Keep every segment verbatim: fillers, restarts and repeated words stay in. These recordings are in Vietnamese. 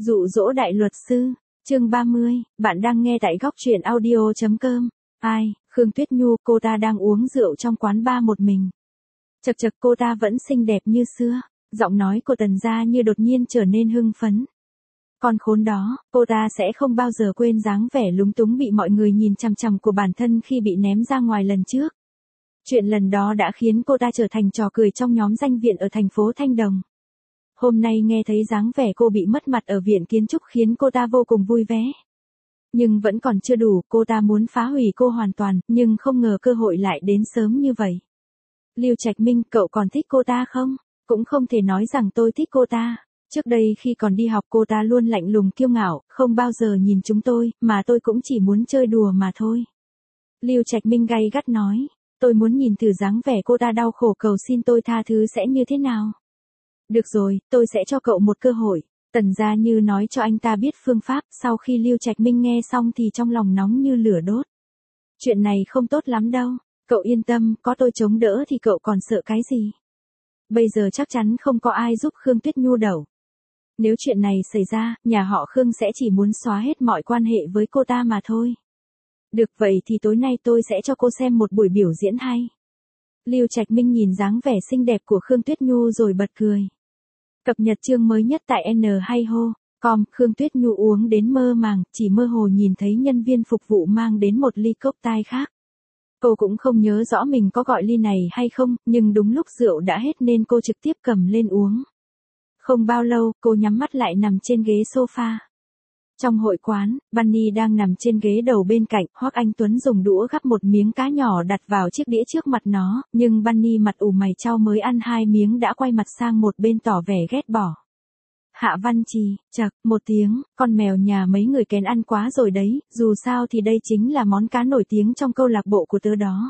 Dụ dỗ đại luật sư, chương ba mươi, bạn đang nghe tại góc truyện audio chấm com. Ai, Khương Tuyết Nhu, cô ta đang uống rượu trong quán bar một mình. Chật chật cô ta vẫn xinh đẹp như xưa, giọng nói của Tần Gia Như đột nhiên trở nên hưng phấn. Con khốn đó, cô ta sẽ không bao giờ quên dáng vẻ lúng túng bị mọi người nhìn chằm chằm của bản thân khi bị ném ra ngoài lần trước. Chuyện lần đó đã khiến cô ta trở thành trò cười trong nhóm danh viện ở thành phố Thanh Đồng. Hôm nay nghe thấy dáng vẻ cô bị mất mặt ở viện kiến trúc khiến cô ta vô cùng vui vẻ. Nhưng vẫn còn chưa đủ, cô ta muốn phá hủy cô hoàn toàn, nhưng không ngờ cơ hội lại đến sớm như vậy. Lưu Trạch Minh, cậu còn thích cô ta không? Cũng không thể nói rằng tôi thích cô ta. Trước đây khi còn đi học cô ta luôn lạnh lùng kiêu ngạo, không bao giờ nhìn chúng tôi, mà tôi cũng chỉ muốn chơi đùa mà thôi. Lưu Trạch Minh gay gắt nói, tôi muốn nhìn thử dáng vẻ cô ta đau khổ cầu xin tôi tha thứ sẽ như thế nào. Được rồi, tôi sẽ cho cậu một cơ hội. Tần Gia Như nói cho anh ta biết phương pháp, sau khi Lưu Trạch Minh nghe xong thì trong lòng nóng như lửa đốt. Chuyện này không tốt lắm đâu, cậu yên tâm, có tôi chống đỡ thì cậu còn sợ cái gì. Bây giờ chắc chắn không có ai giúp Khương Tuyết Nhu đâu. Nếu chuyện này xảy ra, nhà họ Khương sẽ chỉ muốn xóa hết mọi quan hệ với cô ta mà thôi. Được vậy thì tối nay tôi sẽ cho cô xem một buổi biểu diễn hay. Lưu Trạch Minh nhìn dáng vẻ xinh đẹp của Khương Tuyết Nhu rồi bật cười. Cập nhật chương mới nhất tại N hay ho chấm com, Khương Tuyết Nhu uống đến mơ màng, chỉ mơ hồ nhìn thấy nhân viên phục vụ mang đến một ly cốc tai khác. Cô cũng không nhớ rõ mình có gọi ly này hay không, nhưng đúng lúc rượu đã hết nên cô trực tiếp cầm lên uống. Không bao lâu, cô nhắm mắt lại nằm trên ghế sofa. Trong hội quán, Bunny đang nằm trên ghế đầu bên cạnh, Hoắc Anh Tuấn dùng đũa gắp một miếng cá nhỏ đặt vào chiếc đĩa trước mặt nó, nhưng Bunny mặt ủ mày chau mới ăn hai miếng đã quay mặt sang một bên tỏ vẻ ghét bỏ. Hạ Văn Trì, chậc, một tiếng, con mèo nhà mấy người kén ăn quá rồi đấy, dù sao thì đây chính là món cá nổi tiếng trong câu lạc bộ của tớ đó.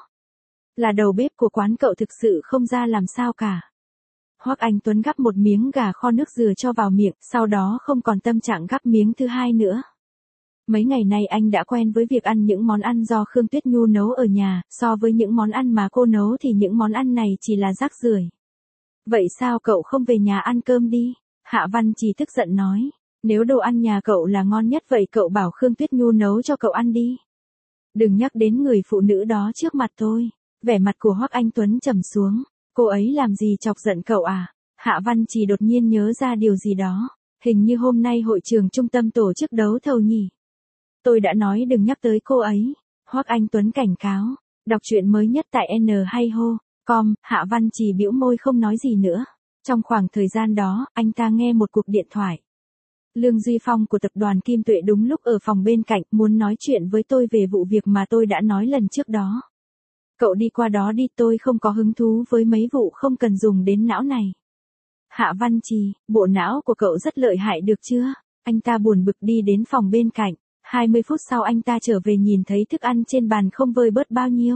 Là đầu bếp của quán cậu thực sự không ra làm sao cả. Hoắc Anh Tuấn gắp một miếng gà kho nước dừa cho vào miệng, sau đó không còn tâm trạng gắp miếng thứ hai nữa. Mấy ngày nay anh đã quen với việc ăn những món ăn do Khương Tuyết Nhu nấu ở nhà, so với những món ăn mà cô nấu thì những món ăn này chỉ là rác rưởi. Vậy sao cậu không về nhà ăn cơm đi? Hạ Văn Trì tức giận nói, nếu đồ ăn nhà cậu là ngon nhất vậy cậu bảo Khương Tuyết Nhu nấu cho cậu ăn đi. Đừng nhắc đến người phụ nữ đó trước mặt tôi. Vẻ mặt của Hoắc Anh Tuấn trầm xuống. Cô ấy làm gì chọc giận cậu à? Hạ Văn Trì đột nhiên nhớ ra điều gì đó. Hình như hôm nay hội trường trung tâm tổ chức đấu thầu nhỉ? Tôi đã nói đừng nhắc tới cô ấy. Hoắc Anh Tuấn cảnh cáo. Đọc truyện mới nhất tại N hay ho chấm com, Hạ Văn Trì bĩu môi không nói gì nữa. Trong khoảng thời gian đó, anh ta nghe một cuộc điện thoại. Lương Duy Phong của tập đoàn Kim Tuệ đúng lúc ở phòng bên cạnh muốn nói chuyện với tôi về vụ việc mà tôi đã nói lần trước đó. Cậu đi qua đó đi, tôi không có hứng thú với mấy vụ không cần dùng đến não này. Hạ Văn Trì, bộ não của cậu rất lợi hại được chưa? Anh ta buồn bực đi đến phòng bên cạnh. hai mươi phút sau anh ta trở về nhìn thấy thức ăn trên bàn không vơi bớt bao nhiêu.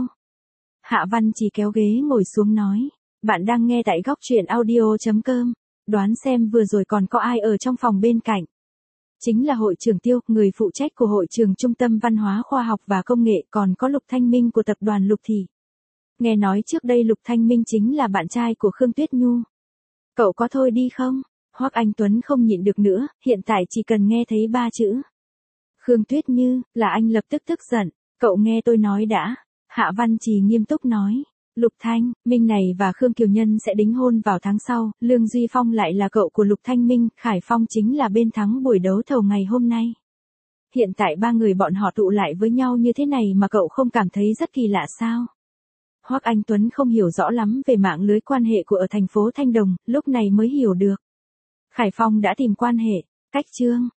Hạ Văn Trì kéo ghế ngồi xuống nói. Bạn đang nghe tại góc truyện audio chấm com. Đoán xem vừa rồi còn có ai ở trong phòng bên cạnh. Chính là hội trưởng Tiêu, người phụ trách của hội trường Trung tâm Văn hóa Khoa học và Công nghệ, còn có Lục Thanh Minh của tập đoàn Lục Thị. Nghe nói trước đây Lục Thanh Minh chính là bạn trai của Khương Tuyết Nhu. Cậu có thôi đi không? Hoắc Anh Tuấn không nhịn được nữa, hiện tại chỉ cần nghe thấy ba chữ Khương Tuyết Như, là anh lập tức tức giận. Cậu nghe tôi nói đã. Hạ Văn Trì nghiêm túc nói. Lục Thanh Minh này và Khương Kiều Nhân sẽ đính hôn vào tháng sau, Lương Duy Phong lại là cậu của Lục Thanh Minh, Khải Phong chính là bên thắng buổi đấu thầu ngày hôm nay. Hiện tại ba người bọn họ tụ lại với nhau như thế này mà cậu không cảm thấy rất kỳ lạ sao? Hoắc Anh Tuấn không hiểu rõ lắm về mạng lưới quan hệ của ở thành phố Thanh Đồng, lúc này mới hiểu được. Khải Phong đã tìm quan hệ, cách chương,